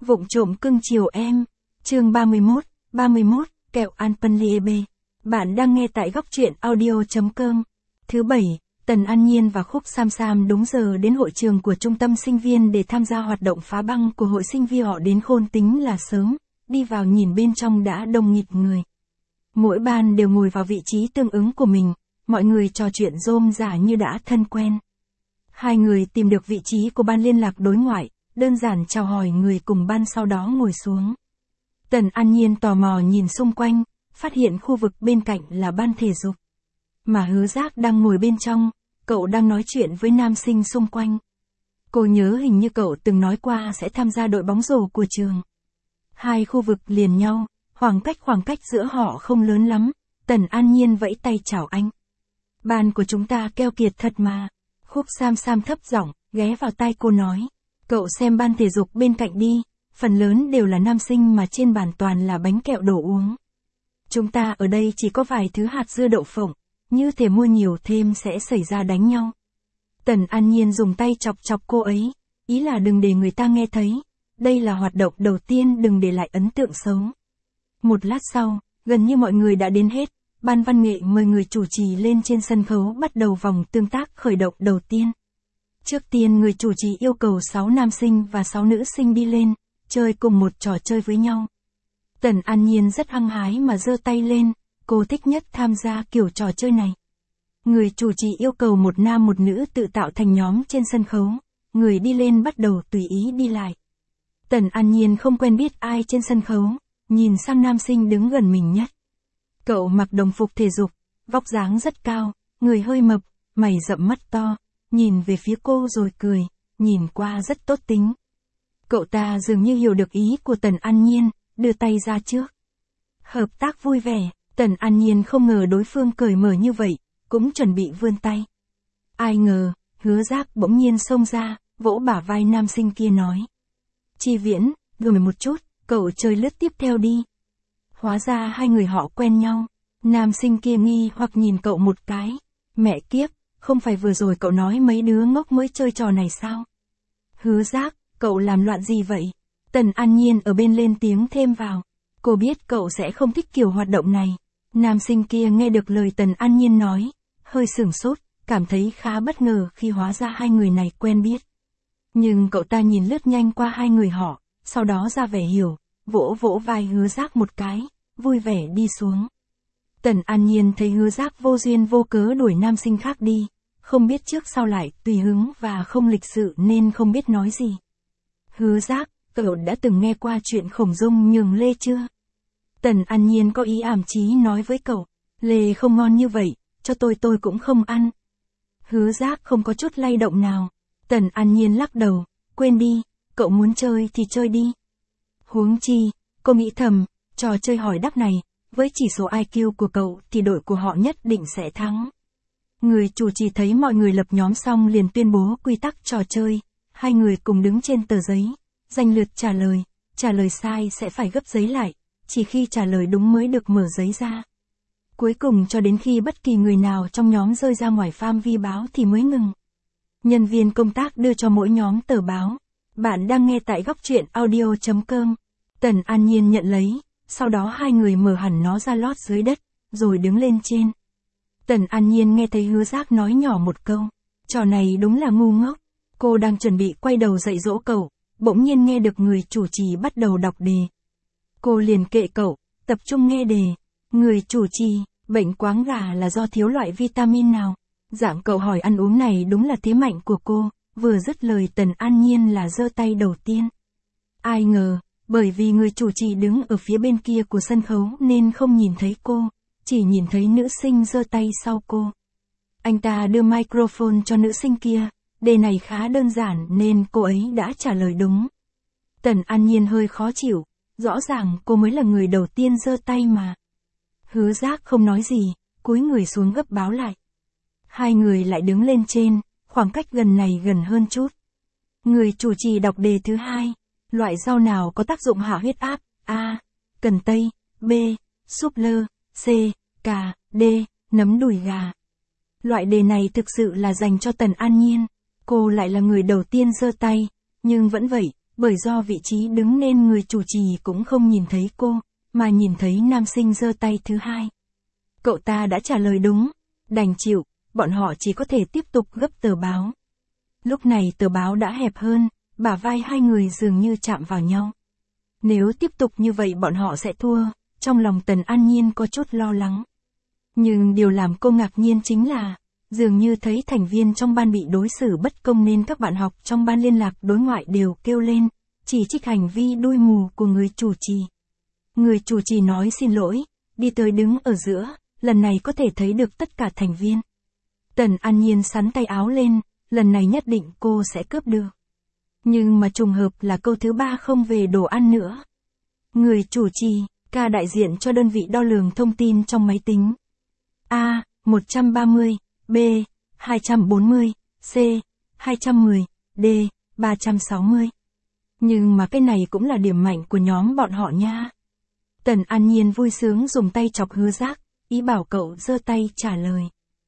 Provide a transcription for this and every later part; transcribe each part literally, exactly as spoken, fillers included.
Vụng trộm cưng chiều em. Chương ba mươi mốt, ba mươi mốt, kẹo Alpenliebe. Bạn đang nghe tại góc truyện audio.com. Thứ bảy, Tần An Nhiên và Khúc Sam Sam đúng giờ đến hội trường của trung tâm sinh viên để tham gia hoạt động phá băng của hội sinh viên. Họ đến khôn tính là sớm, đi vào nhìn bên trong đã đông nghịt người. Mỗi ban đều ngồi vào vị trí tương ứng của mình, mọi người trò chuyện rôm rả như đã thân quen. Hai người tìm được vị trí của ban liên lạc đối ngoại, đơn giản chào hỏi người cùng ban sau đó ngồi xuống. Tần An Nhiên tò mò nhìn xung quanh, phát hiện khu vực bên cạnh là ban thể dục. Mà Hứa Giác đang ngồi bên trong, cậu đang nói chuyện với nam sinh xung quanh. Cô nhớ hình như cậu từng nói qua sẽ tham gia đội bóng rổ của trường. Hai khu vực liền nhau, khoảng cách khoảng cách giữa họ không lớn lắm, Tần An Nhiên vẫy tay chào anh. Ban của chúng ta keo kiệt thật mà. Khúc Sam Sam thấp giọng, ghé vào tai cô nói. Cậu xem ban thể dục bên cạnh đi, phần lớn đều là nam sinh mà trên bàn toàn là bánh kẹo đồ uống. Chúng ta ở đây chỉ có vài thứ hạt dưa đậu phộng, như thể mua nhiều thêm sẽ xảy ra đánh nhau. Tần An Nhiên dùng tay chọc chọc cô ấy, ý là đừng để người ta nghe thấy, đây là hoạt động đầu tiên, đừng để lại ấn tượng xấu. Một lát sau, gần như mọi người đã đến hết, ban văn nghệ mời người chủ trì lên trên sân khấu bắt đầu vòng tương tác khởi động đầu tiên. Trước tiên người chủ trì yêu cầu sáu nam sinh và sáu nữ sinh đi lên, chơi cùng một trò chơi với nhau. Tần An Nhiên rất hăng hái mà giơ tay lên, cô thích nhất tham gia kiểu trò chơi này. Người chủ trì yêu cầu một nam một nữ tự tạo thành nhóm trên sân khấu, người đi lên bắt đầu tùy ý đi lại. Tần An Nhiên không quen biết ai trên sân khấu, nhìn sang nam sinh đứng gần mình nhất. Cậu mặc đồng phục thể dục, vóc dáng rất cao, người hơi mập, mày rậm mắt to, nhìn về phía cô rồi cười, nhìn qua rất tốt tính. Cậu ta dường như hiểu được ý của Tần An Nhiên, đưa tay ra trước. Hợp tác vui vẻ, Tần An Nhiên không ngờ đối phương cởi mở như vậy, cũng chuẩn bị vươn tay. Ai ngờ, Hứa Giác bỗng nhiên xông ra, vỗ bả vai nam sinh kia nói. Chi Viễn, gửi một chút, cậu chơi lướt tiếp theo đi. Hóa ra hai người họ quen nhau, nam sinh kia nghi hoặc nhìn cậu một cái. Mẹ kiếp, không phải vừa rồi cậu nói mấy đứa ngốc mới chơi trò này sao? Hứa Giác, cậu làm loạn gì vậy? Tần An Nhiên ở bên lên tiếng thêm vào. Cô biết cậu sẽ không thích kiểu hoạt động này. Nam sinh kia nghe được lời Tần An Nhiên nói, hơi sửng sốt, cảm thấy khá bất ngờ khi hóa ra hai người này quen biết. Nhưng cậu ta nhìn lướt nhanh qua hai người họ, sau đó ra vẻ hiểu, vỗ vỗ vai Hứa Giác một cái, vui vẻ đi xuống. Tần An Nhiên thấy Hứa Giác vô duyên vô cớ đuổi nam sinh khác đi, không biết trước sau lại tùy hứng và không lịch sự nên không biết nói gì. Hứa Giác, cậu đã từng nghe qua chuyện Khổng Dung nhường lê chưa? Tần An Nhiên có ý ảm chí nói với cậu, lê không ngon như vậy, cho tôi tôi cũng không ăn. Hứa Giác không có chút lay động nào. Tần An Nhiên lắc đầu, quên đi, cậu muốn chơi thì chơi đi. Huống chi, cô nghĩ thầm, trò chơi hỏi đáp này, với chỉ số i kiu của cậu thì đội của họ nhất định sẽ thắng. Người chủ trì thấy mọi người lập nhóm xong liền tuyên bố quy tắc trò chơi, hai người cùng đứng trên tờ giấy, giành lượt trả lời, trả lời sai sẽ phải gấp giấy lại, chỉ khi trả lời đúng mới được mở giấy ra. Cuối cùng cho đến khi bất kỳ người nào trong nhóm rơi ra ngoài phạm vi báo thì mới ngừng. Nhân viên công tác đưa cho mỗi nhóm tờ báo. Bạn đang nghe tại góc truyện audio.com. Tần An Nhiên nhận lấy, sau đó hai người mở hẳn nó ra lót dưới đất, rồi đứng lên trên. Tần An Nhiên nghe thấy Hứa Giác nói nhỏ một câu, trò này đúng là ngu ngốc. Cô đang chuẩn bị quay đầu dạy dỗ cậu, bỗng nhiên nghe được người chủ trì bắt đầu đọc đề. Cô liền kệ cậu, tập trung nghe đề. Người chủ trì, bệnh quáng gà là do thiếu loại vitamin nào? Dạng cậu hỏi ăn uống này đúng là thế mạnh của cô, vừa dứt lời Tần An Nhiên là giơ tay đầu tiên. Ai ngờ, bởi vì người chủ trì đứng ở phía bên kia của sân khấu nên không nhìn thấy cô, chỉ nhìn thấy nữ sinh giơ tay sau cô. Anh ta đưa microphone cho nữ sinh kia, đề này khá đơn giản nên cô ấy đã trả lời đúng. Tần An Nhiên hơi khó chịu, rõ ràng cô mới là người đầu tiên giơ tay mà. Hứa Giác không nói gì, cúi người xuống gấp báo lại. Hai người lại đứng lên trên, khoảng cách gần này gần hơn chút. Người chủ trì đọc đề thứ hai, loại rau nào có tác dụng hạ huyết áp? A. Cần tây. B. Súp lơ. C. Cà. D. Nấm đùi gà. Loại đề này thực sự là dành cho Tần An Nhiên. Cô lại là người đầu tiên giơ tay, nhưng vẫn vậy, bởi do vị trí đứng nên người chủ trì cũng không nhìn thấy cô, mà nhìn thấy nam sinh giơ tay thứ hai. Cậu ta đã trả lời đúng, đành chịu, bọn họ chỉ có thể tiếp tục gấp tờ báo. Lúc này tờ báo đã hẹp hơn, bả vai hai người dường như chạm vào nhau. Nếu tiếp tục như vậy bọn họ sẽ thua, trong lòng Tần An Nhiên có chút lo lắng. Nhưng điều làm cô ngạc nhiên chính là, dường như thấy thành viên trong ban bị đối xử bất công nên các bạn học trong ban liên lạc đối ngoại đều kêu lên, chỉ trích hành vi đuôi mù của người chủ trì. Người chủ trì nói xin lỗi, đi tới đứng ở giữa, lần này có thể thấy được tất cả thành viên. Tần An Nhiên sắn tay áo lên, lần này nhất định cô sẽ cướp được. Nhưng mà trùng hợp là câu thứ ba không về đồ ăn nữa. Người chủ trì, ca đại diện cho đơn vị đo lường thông tin trong máy tính. A, một trăm ba mươi, B, hai trăm bốn mươi, C, hai trăm mười, D, ba trăm sáu mươi. Nhưng mà cái này cũng là điểm mạnh của nhóm bọn họ nha. Tần An Nhiên vui sướng dùng tay chọc Hứa Giác, ý bảo cậu giơ tay trả lời.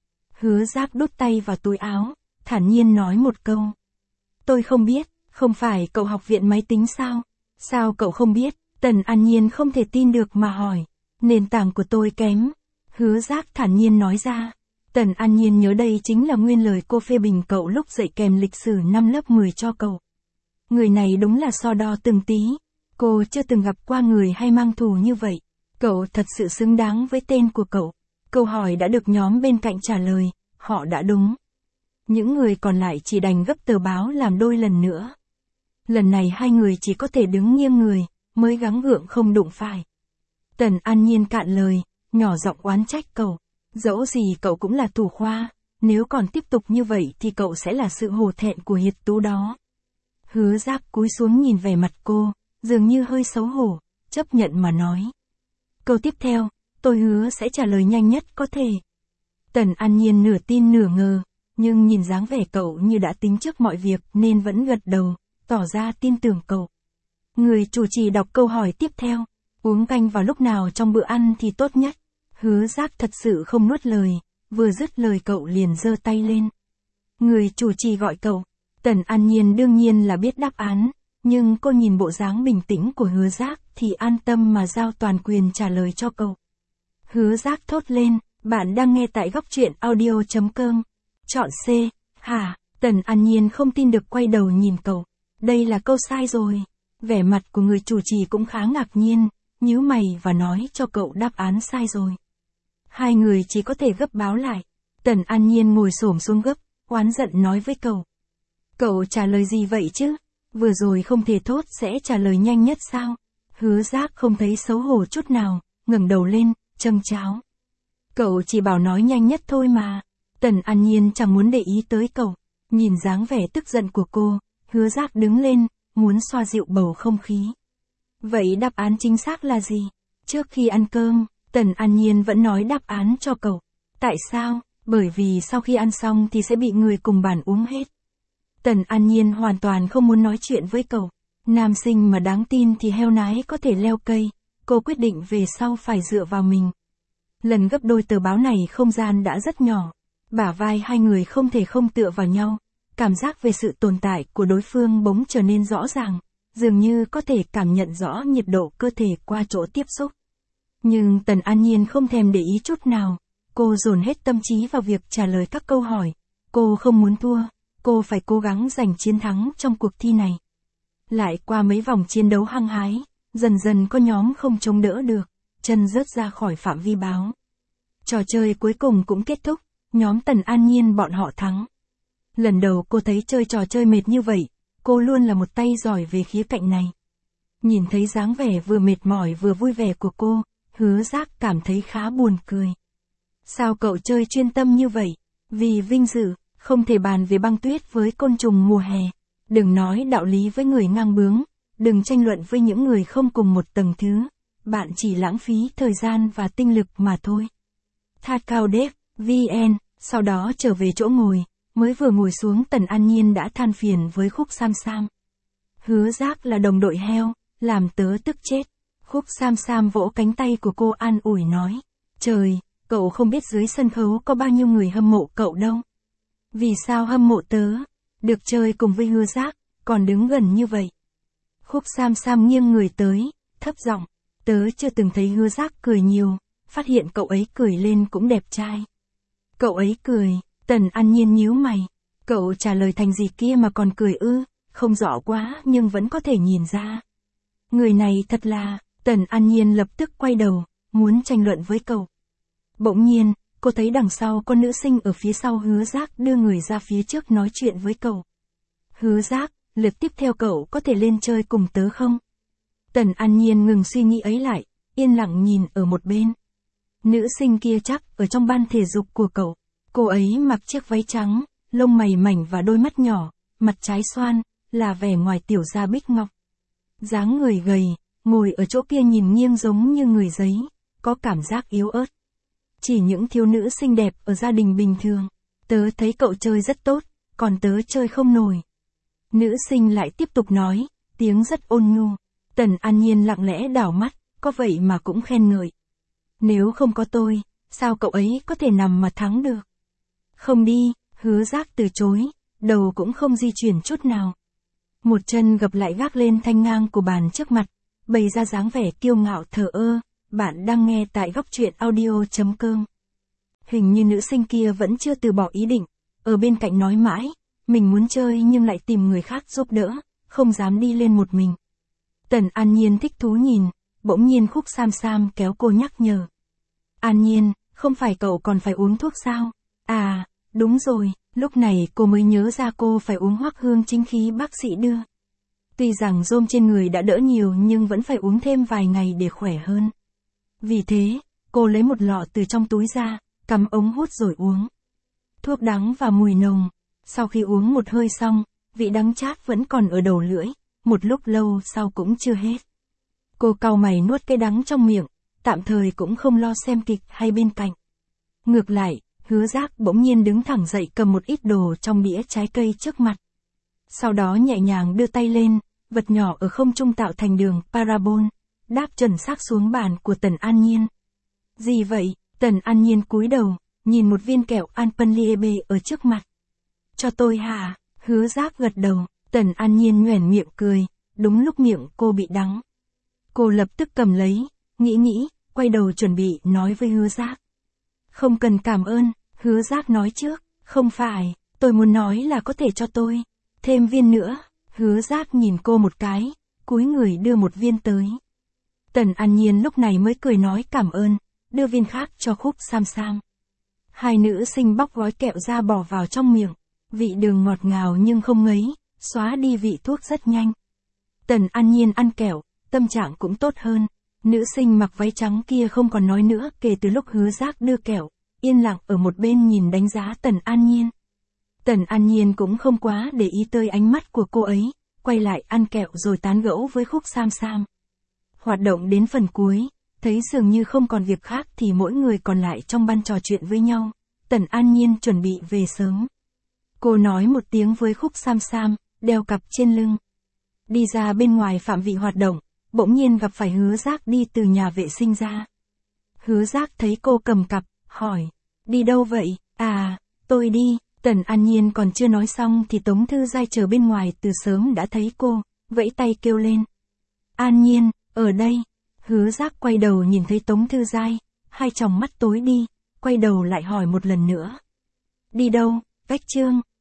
Hứa Giác đút tay vào túi áo, thản nhiên nói một câu. Tôi không biết, không phải cậu học viện máy tính sao? Sao cậu không biết? Tần An Nhiên không thể tin được mà hỏi. Nền tảng của tôi kém. Hứa Giác thản nhiên nói ra. Tần An Nhiên nhớ đây chính là nguyên lời cô phê bình cậu lúc dạy kèm lịch sử năm lớp mười cho cậu. Người này đúng là so đo từng tí. Cô chưa từng gặp qua người hay mang thù như vậy. Cậu thật sự xứng đáng với tên của cậu. Câu hỏi đã được nhóm bên cạnh trả lời, họ đã đúng. Những người còn lại chỉ đành gấp tờ báo làm đôi lần nữa. Lần này hai người chỉ có thể đứng nghiêng người, mới gắng gượng không đụng phải. Tần An Nhiên cạn lời, nhỏ giọng oán trách cậu. Dẫu gì cậu cũng là thủ khoa, nếu còn tiếp tục như vậy thì cậu sẽ là sự hổ thẹn của Hiệt Tú đó. Hứa Giác cúi xuống nhìn vẻ mặt cô, dường như hơi xấu hổ, chấp nhận mà nói. Câu tiếp theo, tôi hứa sẽ trả lời nhanh nhất có thể. Tần An Nhiên nửa tin nửa ngờ, nhưng nhìn dáng vẻ cậu như đã tính trước mọi việc nên vẫn gật đầu, tỏ ra tin tưởng cậu. Người chủ trì đọc câu hỏi tiếp theo, uống canh vào lúc nào trong bữa ăn thì tốt nhất. Hứa Giác thật sự không nuốt lời, vừa dứt lời cậu liền giơ tay lên. Người chủ trì gọi cậu, Tần An Nhiên đương nhiên là biết đáp án, nhưng cô nhìn bộ dáng bình tĩnh của Hứa Giác thì an tâm mà giao toàn quyền trả lời cho cậu. Hứa Giác thốt lên, bạn đang nghe tại góc truyện audio chấm com. Chọn C, hả? Tần An Nhiên không tin được quay đầu nhìn cậu. Đây là câu sai rồi. Vẻ mặt của người chủ trì cũng khá ngạc nhiên, nhíu mày và nói cho cậu đáp án sai rồi. Hai người chỉ có thể gấp báo lại. Tần An Nhiên ngồi xổm xuống gấp, oán giận nói với cậu. Cậu trả lời gì vậy chứ? Vừa rồi không thể thốt sẽ trả lời nhanh nhất sao? Hứa Giác không thấy xấu hổ chút nào, ngẩng đầu lên, châm cháo. Cậu chỉ bảo nói nhanh nhất thôi mà. Tần An Nhiên chẳng muốn để ý tới cậu. Nhìn dáng vẻ tức giận của cô, Hứa Giác đứng lên, muốn xoa dịu bầu không khí. Vậy đáp án chính xác là gì? Trước khi ăn cơm, Tần An Nhiên vẫn nói đáp án cho cậu. Tại sao? Bởi vì sau khi ăn xong thì sẽ bị người cùng bàn uống hết. Tần An Nhiên hoàn toàn không muốn nói chuyện với cậu. Nam sinh mà đáng tin thì heo nái có thể leo cây. Cô quyết định về sau phải dựa vào mình. Lần gấp đôi tờ báo này không gian đã rất nhỏ. Bả vai hai người không thể không tựa vào nhau. Cảm giác về sự tồn tại của đối phương bỗng trở nên rõ ràng. Dường như có thể cảm nhận rõ nhiệt độ cơ thể qua chỗ tiếp xúc. Nhưng Tần An Nhiên không thèm để ý chút nào. Cô dồn hết tâm trí vào việc trả lời các câu hỏi. Cô không muốn thua. Cô phải cố gắng giành chiến thắng trong cuộc thi này. Lại qua mấy vòng chiến đấu hăng hái, dần dần có nhóm không chống đỡ được, chân rớt ra khỏi phạm vi báo. Trò chơi cuối cùng cũng kết thúc, nhóm Tần An Nhiên bọn họ thắng. Lần đầu cô thấy chơi trò chơi mệt như vậy, cô luôn là một tay giỏi về khía cạnh này. Nhìn thấy dáng vẻ vừa mệt mỏi vừa vui vẻ của cô, Hứa Giác cảm thấy khá buồn cười. Sao cậu chơi chuyên tâm như vậy? Vì vinh dự, không thể bàn về băng tuyết với côn trùng mùa hè. Đừng nói đạo lý với người ngang bướng, đừng tranh luận với những người không cùng một tầng thứ. Bạn chỉ lãng phí thời gian và tinh lực mà thôi. Thadcaudev, vê en, sau đó trở về chỗ ngồi, mới vừa ngồi xuống Tần An Nhiên đã than phiền với Khúc Sam Sam. Hứa Giác là đồng đội heo, làm tớ tức chết. Khúc Sam Sam vỗ cánh tay của cô an ủi nói. Trời, cậu không biết dưới sân khấu có bao nhiêu người hâm mộ cậu đâu. Vì sao hâm mộ tớ? Được chơi cùng với Hứa Giác, còn đứng gần như vậy. Khúc Sam Sam nghiêng người tới, thấp giọng, tớ chưa từng thấy Hứa Giác cười nhiều, phát hiện cậu ấy cười lên cũng đẹp trai. Cậu ấy cười, Tần An Nhiên nhíu mày, cậu trả lời thành gì kia mà còn cười ư, không rõ quá nhưng vẫn có thể nhìn ra. Người này thật là, Tần An Nhiên lập tức quay đầu, muốn tranh luận với cậu. Bỗng nhiên, cô thấy đằng sau có nữ sinh ở phía sau Hứa Giác đưa người ra phía trước nói chuyện với cậu. Hứa Giác, lượt tiếp theo cậu có thể lên chơi cùng tớ không? Tần An Nhiên ngừng suy nghĩ ấy lại, yên lặng nhìn ở một bên. Nữ sinh kia chắc ở trong ban thể dục của cậu. Cô ấy mặc chiếc váy trắng, lông mày mảnh và đôi mắt nhỏ, mặt trái xoan, là vẻ ngoài tiểu gia bích ngọc. Dáng người gầy, ngồi ở chỗ kia nhìn nghiêng giống như người giấy, có cảm giác yếu ớt. Chỉ những thiếu nữ xinh đẹp ở gia đình bình thường. Tớ thấy cậu chơi rất tốt, còn tớ chơi không nổi. Nữ sinh lại tiếp tục nói, tiếng rất ôn nhu. Tần An Nhiên lặng lẽ đảo mắt, có vậy mà cũng khen ngợi. Nếu không có tôi, sao cậu ấy có thể nằm mà thắng được? Không đi, Hứa Giác từ chối, đầu cũng không di chuyển chút nào. Một chân gập lại gác lên thanh ngang của bàn trước mặt, bày ra dáng vẻ kiêu ngạo thờ ơ. Bạn đang nghe tại góc truyện audio chấm com. Hình như nữ sinh kia vẫn chưa từ bỏ ý định, ở bên cạnh nói mãi, mình muốn chơi nhưng lại tìm người khác giúp đỡ, không dám đi lên một mình. Tần An Nhiên thích thú nhìn, bỗng nhiên Khúc Sam Sam kéo cô nhắc nhở. An Nhiên, không phải cậu còn phải uống thuốc sao? À, đúng rồi, lúc này cô mới nhớ ra cô phải uống Hoắc Hương chính khí bác sĩ đưa. Tuy rằng rôm trên người đã đỡ nhiều nhưng vẫn phải uống thêm vài ngày để khỏe hơn. Vì thế, cô lấy một lọ từ trong túi ra, cắm ống hút rồi uống. Thuốc đắng và mùi nồng, sau khi uống một hơi xong, vị đắng chát vẫn còn ở đầu lưỡi, một lúc lâu sau cũng chưa hết. Cô cau mày nuốt cái đắng trong miệng, tạm thời cũng không lo xem kịch hay bên cạnh. Ngược lại, Hứa Giác bỗng nhiên đứng thẳng dậy cầm một ít đồ trong đĩa trái cây trước mặt. Sau đó nhẹ nhàng đưa tay lên, vật nhỏ ở không trung tạo thành đường parabol, đáp chuẩn xác xuống bàn của Tần An Nhiên. Gì vậy? Tần An Nhiên cúi đầu, nhìn một viên kẹo Alpenliebe ở trước mặt. Cho tôi hả? Hứa Giác gật đầu, Tần An Nhiên nhoẻn miệng cười, đúng lúc miệng cô bị đắng. Cô lập tức cầm lấy, nghĩ nghĩ, quay đầu chuẩn bị nói với Hứa Giác. Không cần cảm ơn, Hứa Giác nói trước, không phải, tôi muốn nói là có thể cho tôi thêm viên nữa. Hứa Giác nhìn cô một cái, cúi người đưa một viên tới. Tần An Nhiên lúc này mới cười nói cảm ơn, đưa viên khác cho Khúc Sam Sam. Hai nữ sinh bóc gói kẹo ra bỏ vào trong miệng, vị đường ngọt ngào nhưng không ngấy, xóa đi vị thuốc rất nhanh. Tần An Nhiên ăn kẹo, tâm trạng cũng tốt hơn. Nữ sinh mặc váy trắng kia không còn nói nữa kể từ lúc Hứa Giác đưa kẹo, yên lặng ở một bên nhìn đánh giá Tần An Nhiên. Tần An Nhiên cũng không quá để ý tới ánh mắt của cô ấy, quay lại ăn kẹo rồi tán gẫu với Khúc Sam Sam. Hoạt động đến phần cuối, thấy dường như không còn việc khác thì mỗi người còn lại trong ban trò chuyện với nhau. Tần An Nhiên chuẩn bị về sớm. Cô nói một tiếng với Khúc Sam Sam, đeo cặp trên lưng. Đi ra bên ngoài phạm vi hoạt động, bỗng nhiên gặp phải Hứa Giác đi từ nhà vệ sinh ra. Hứa Giác thấy cô cầm cặp, hỏi, đi đâu vậy? À, tôi đi. Tần An Nhiên còn chưa nói xong thì Tống Thư Giai chờ bên ngoài từ sớm đã thấy cô, vẫy tay kêu lên. An Nhiên, ở đây. Hứa Giác quay đầu nhìn thấy Tống Thư Giai, hai tròng mắt tối đi, quay đầu lại hỏi một lần nữa. Đi đâu? Vách Chương.